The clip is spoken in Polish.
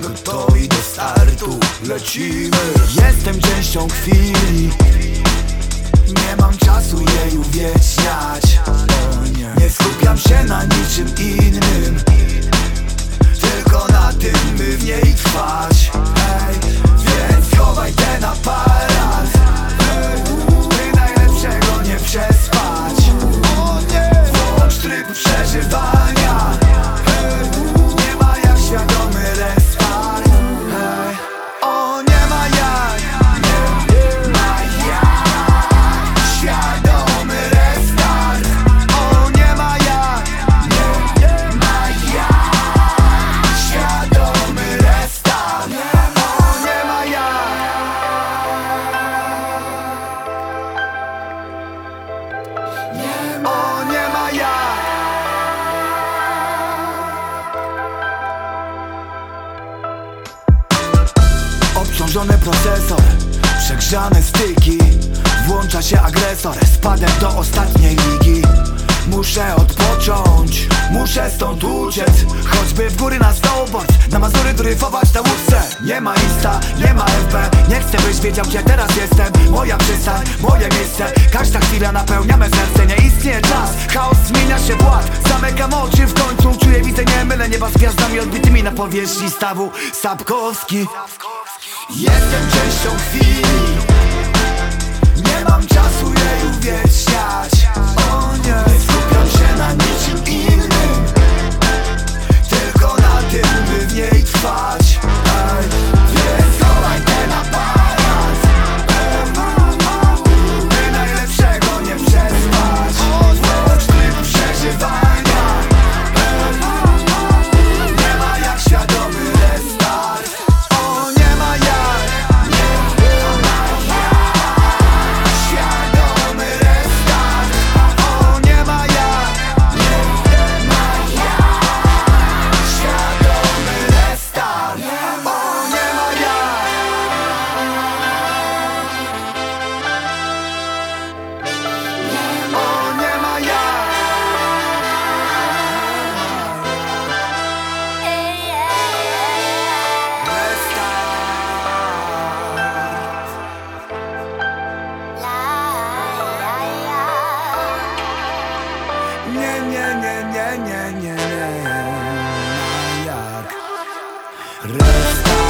gotowi do startu, lecimy. Jestem częścią chwili, nie mam czasu jej uwieczniać. Nie skupiam się na niczym innym, tylko na tym, by w niej trwać. Więc schowaj ten aparat, by najlepszego nie przespać. Włącz tryb przeżywania, nie ma jak świadomy restart. O, nie ma jak, nie ma jak świadomy restart. O, nie ma jak, nie ma jak świadomy restart. O, nie ma jak. O, nie ma jak. Obciążony procesor, przegrzane styki, włącza się agresor, spadek do ostatniej ligi. Muszę odpocząć, muszę stąd uciec, choćby w góry na snowboard, na Mazury dryfować na łódce. Nie ma Insta, nie ma FB, nie chcę byś wiedział gdzie teraz jestem. Moja przystań, moje miejsce, każda chwila napełnia me serce. Nie istnieje czas, chaos zmienia się w ład. Zamykam oczy, w końcu czuję, widzę, nie mylę nieba z gwiazdami odbitymi na powierzchni stawu Sapkowski. Jestem częścią chwili, nie mam czasu jej uwieczniać. O nie, skupiam się na niczym innym, tylko na tym, by w niej trwać. Więc schowaj ten aparat, by najlepszego nie przespać. Włącz tryb przeżywania, nie ma jak świadomy restart. O, nie ma jak, nie ma jak świadomy restart. O, nie ma jak, nie ma jak świadomy restart. O, nie ma jak. O, nie ma jak. Nie, nie, nie, nie, nie, nie, nie ma jak. Restart.